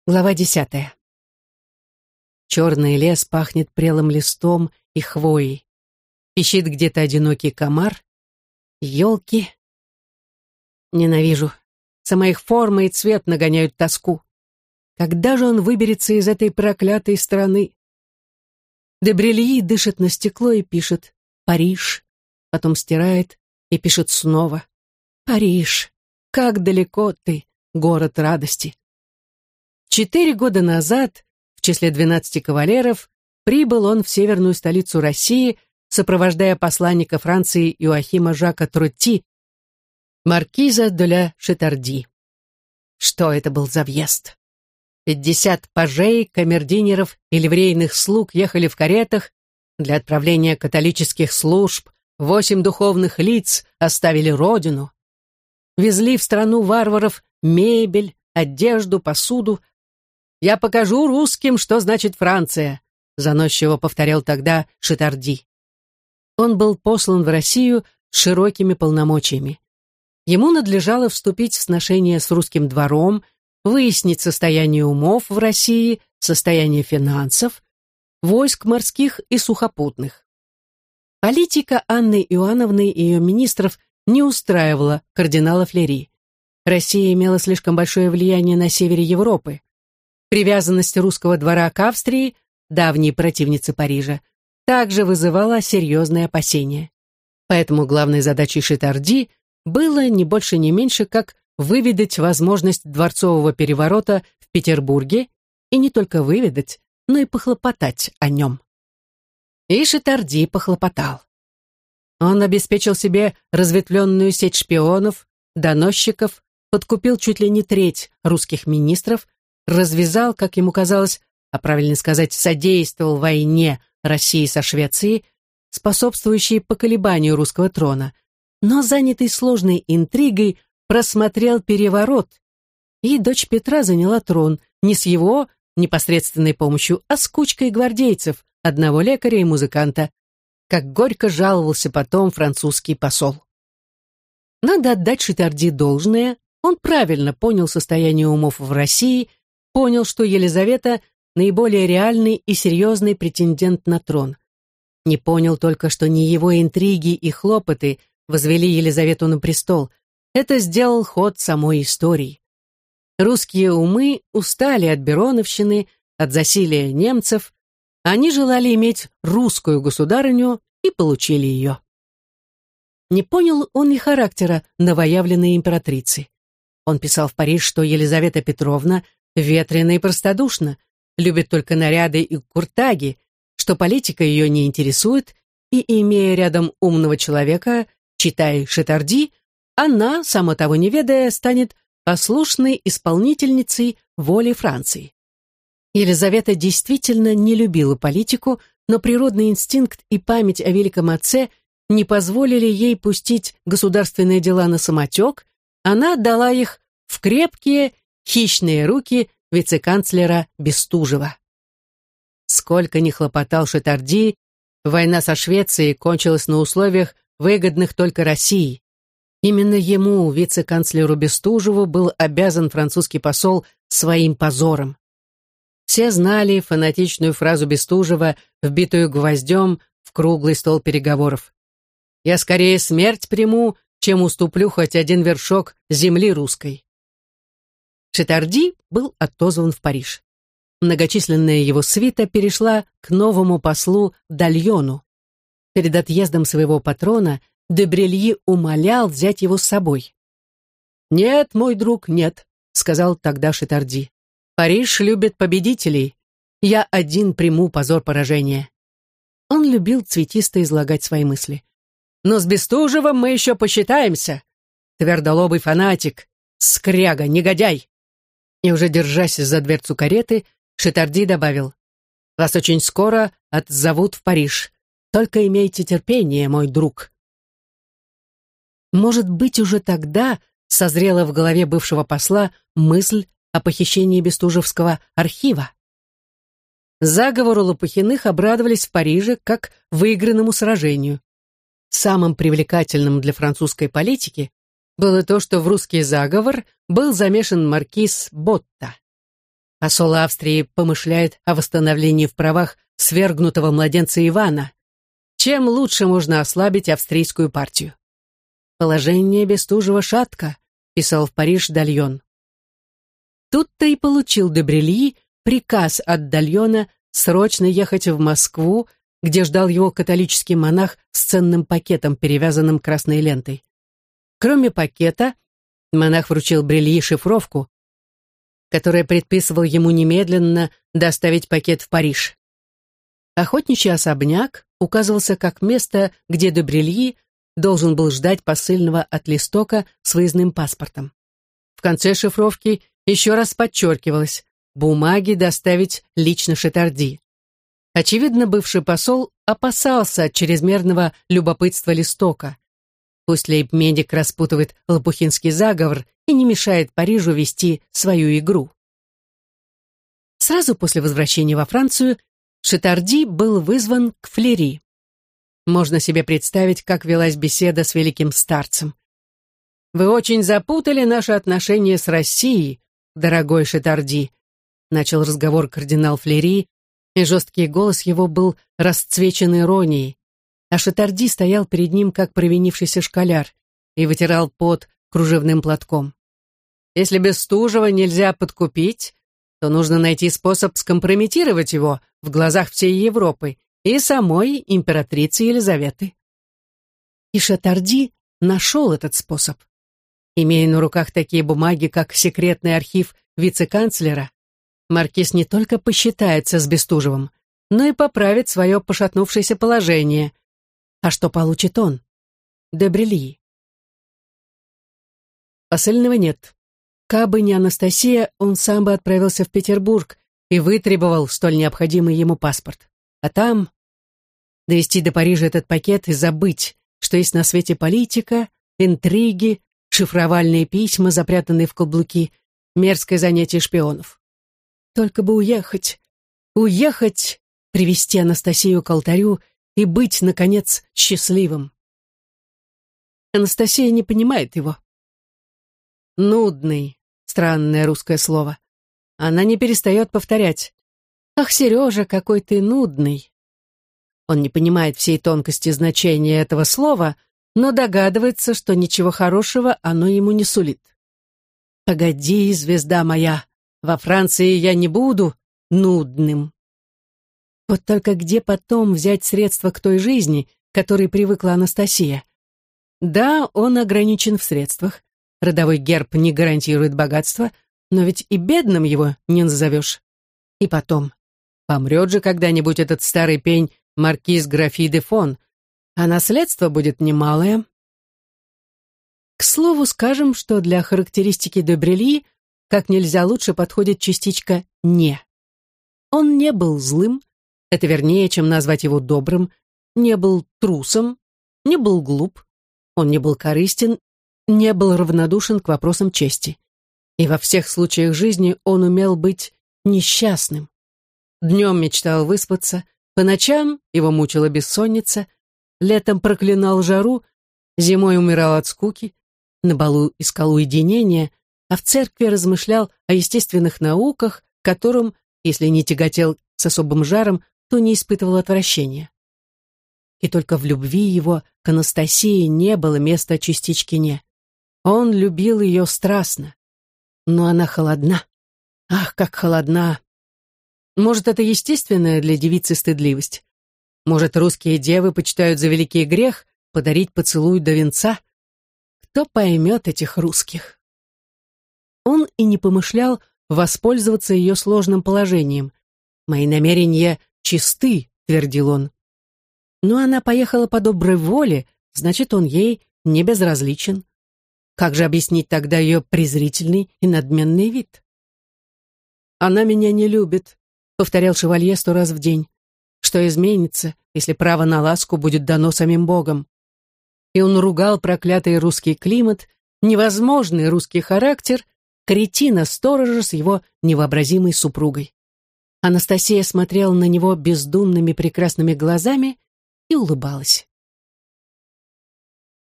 Глава 10. Черный лес пахнет прелым листом и хвоей. Пищит где-то одинокий комар. Елки. Ненавижу. Сама их форма и цвет нагоняют тоску. Когда же он выберется из этой проклятой страны? Де Брильи дышит на стекло и пишет «Париж», потом стирает и пишет снова «Париж, как далеко ты, город радости». 4 года назад, в числе 12 кавалеров, прибыл он в северную столицу России, сопровождая посланника Франции Иоахима Жака Тротти, маркиза де ля Шетарди. Что это был за въезд? 50 пажей, камердинеров и ливрейных слуг ехали в каретах, для отправления католических служб 8 духовных лиц оставили родину. Везли в страну варваров мебель, одежду, посуду. «Я покажу русским, что значит Франция», заносчиво повторял тогда Шетарди. Он был послан в Россию с широкими полномочиями. Ему надлежало вступить в сношение с русским двором, выяснить состояние умов в России, состояние финансов, войск морских и сухопутных. Политика Анны Иоанновны и ее министров не устраивала кардинала Флери. Россия имела слишком большое влияние на севере Европы. Привязанность русского двора к Австрии, давней противнице Парижа, также вызывала серьезные опасения. Поэтому главной задачей Шетарди было не больше не меньше, как выведать возможность дворцового переворота в Петербурге, и не только выведать, но и похлопотать о нем. И Шетарди похлопотал. Он обеспечил себе разветвленную сеть шпионов, доносчиков, подкупил чуть ли не треть русских министров, развязал, как ему казалось, а правильно сказать, содействовал войне России со Швецией, способствующей поколебанию русского трона, но, занятый сложной интригой, просмотрел переворот, и дочь Петра заняла трон не с его непосредственной помощью, а с кучкой гвардейцев, одного лекаря и музыканта, как горько жаловался потом французский посол. Надо отдать Шетарди должное, он правильно понял состояние умов в России, понял, что Елизавета – наиболее реальный и серьезный претендент на трон. Не понял только, что не его интриги и хлопоты возвели Елизавету на престол. Это сделал ход самой истории. Русские умы устали от бероновщины, от засилия немцев. Они желали иметь русскую государыню и получили ее. Не понял он и характера новоявленной императрицы. Он писал в Париж, что Елизавета Петровна ветрена и простодушна, любит только наряды и куртаги, что политика ее не интересует, и, имея рядом умного человека, читай Шетарди, она, сама того не ведая, станет послушной исполнительницей воли Франции. Елизавета действительно не любила политику, но природный инстинкт и память о великом отце не позволили ей пустить государственные дела на самотек, она отдала их в крепкие, хищные руки вице-канцлера Бестужева. Сколько ни хлопотал Шетарди, война со Швецией кончилась на условиях, выгодных только России. Именно ему, вице-канцлеру Бестужеву, был обязан французский посол своим позором. Все знали фанатичную фразу Бестужева, вбитую гвоздем в круглый стол переговоров. «Я скорее смерть приму, чем уступлю хоть один вершок земли русской». Шетарди был отозван в Париж. Многочисленная его свита перешла к новому послу Дальону. Перед отъездом своего патрона де Брильи умолял взять его с собой. «Нет, мой друг, нет», — сказал тогда Шетарди. «Париж любит победителей. Я один приму позор поражения». Он любил цветисто излагать свои мысли. «Но с Бестужевым мы еще посчитаемся. Твердолобый фанатик, скряга, негодяй». И уже держась за дверцу кареты, Шетарди добавил: «Вас очень скоро отзовут в Париж. Только имейте терпение, мой друг». Может быть, уже тогда созрела в голове бывшего посла мысль о похищении Бестужевского архива. Заговору Лопухиных обрадовались в Париже как выигранному сражению. Самым привлекательным для французской политики было то, что в русский заговор был замешан маркиз Ботта. Посол Австрии помышляет о восстановлении в правах свергнутого младенца Ивана. Чем лучше можно ослабить австрийскую партию? «Положение Бестужева шатко», — писал в Париж Дальон. Тут-то и получил де Брильи приказ от Дальона срочно ехать в Москву, где ждал его католический монах с ценным пакетом, перевязанным красной лентой. Кроме пакета, монах вручил Брильи шифровку, которая предписывала ему немедленно доставить пакет в Париж. Охотничий особняк указывался как место, где де Брильи должен был ждать посыльного от Листока с выездным паспортом. В конце шифровки еще раз подчеркивалось: бумаги доставить лично Шатарди. Очевидно, бывший посол опасался от чрезмерного любопытства Листока. Пусть лейб-медик распутывает лопухинский заговор и не мешает Парижу вести свою игру. Сразу после возвращения во Францию Шатарди был вызван к Флери. Можно себе представить, как велась беседа с великим старцем. «Вы очень запутали наши отношения с Россией, дорогой Шатарди», начал разговор кардинал Флери, и жесткий голос его был расцвечен иронией, а Шатарди стоял перед ним, как провинившийся школяр, и вытирал пот кружевным платком. «Если Бестужева нельзя подкупить, то нужно найти способ скомпрометировать его в глазах всей Европы и самой императрицы Елизаветы». И Шатарди нашел этот способ. Имея на руках такие бумаги, как секретный архив вице-канцлера, маркиз не только посчитается с Бестужевым, но и поправит свое пошатнувшееся положение. А что получит он? Де Брильи. Посыльного нет. Кабы не Анастасия, он сам бы отправился в Петербург и вытребовал столь необходимый ему паспорт. А там довести до Парижа этот пакет и забыть, что есть на свете политика, интриги, шифровальные письма, запрятанные в каблуки, мерзкое занятие шпионов. Только бы уехать, привести Анастасию к алтарю и быть, наконец, счастливым. Анастасия не понимает его. Нудный, странное русское слово. Она не перестает повторять: «Ах, Сережа, какой ты нудный». Он не понимает всей тонкости значения этого слова, но догадывается, что ничего хорошего оно ему не сулит. «Погоди, звезда моя, во Франции я не буду нудным». Вот только где потом взять средства к той жизни, к которой привыкла Анастасия? Да, он ограничен в средствах, родовой герб не гарантирует богатство, но ведь и бедным его не назовешь. И потом, помрет же когда-нибудь этот старый пень маркиз графи де Фон, а наследство будет немалое. К слову, скажем, что для характеристики де Брильи как нельзя лучше подходит частичка «не». Он не был злым, это вернее, чем назвать его добрым, не был трусом, не был глуп, он не был корыстен, не был равнодушен к вопросам чести. И во всех случаях жизни он умел быть несчастным. Днем мечтал выспаться, по ночам его мучила бессонница, летом проклинал жару, зимой умирал от скуки, на балу искал уединения, а в церкви размышлял о естественных науках, которым, если не тяготел с особым жаром, то не испытывал отвращения. И только в любви его к Анастасии не было места частички «не». Он любил ее страстно. Но она холодна. Ах, как холодна! Может, это естественная для девицы стыдливость? Может, русские девы почитают за великий грех подарить поцелуй до венца? Кто поймет этих русских? Он и не помышлял воспользоваться ее сложным положением. «Мои намерения чисты», — твердил он. Но она поехала по доброй воле, значит, он ей не безразличен. Как же объяснить тогда ее презрительный и надменный вид? «Она меня не любит», — повторял шевалье 100 раз в день. «Что изменится, если право на ласку будет дано самим Богом?» И он ругал проклятый русский климат, невозможный русский характер, кретина-сторожа с его невообразимой супругой. Анастасия смотрела на него бездумными прекрасными глазами и улыбалась.